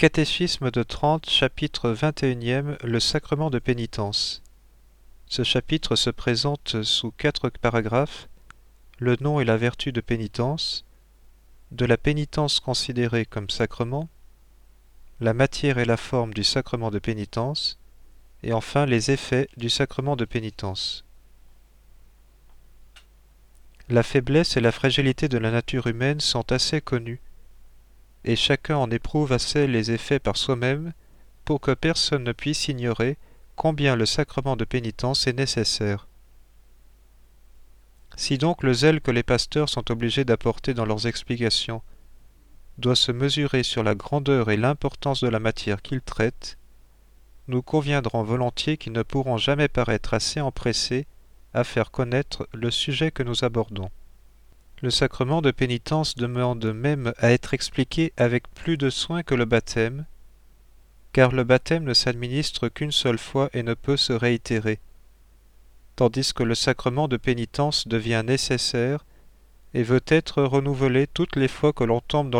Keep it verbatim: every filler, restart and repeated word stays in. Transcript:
Catéchisme de Trente, chapitre vingt et unième, le sacrement de pénitence. Ce chapitre se présente sous quatre paragraphes: le nom et la vertu de pénitence, de la pénitence considérée comme sacrement, la matière et la forme du sacrement de pénitence, et enfin les effets du sacrement de pénitence. La faiblesse et la fragilité de la nature humaine sont assez connues, et chacun en éprouve assez les effets par soi-même pour que personne ne puisse ignorer combien le sacrement de pénitence est nécessaire. Si donc le zèle que les pasteurs sont obligés d'apporter dans leurs explications doit se mesurer sur la grandeur et l'importance de la matière qu'ils traitent, nous conviendrons volontiers qu'ils ne pourront jamais paraître assez empressés à faire connaître le sujet que nous abordons. Le sacrement de pénitence demande même à être expliqué avec plus de soin que le baptême, car le baptême ne s'administre qu'une seule fois et ne peut se réitérer, tandis que le sacrement de pénitence devient nécessaire et veut être renouvelé toutes les fois que l'on tombe dans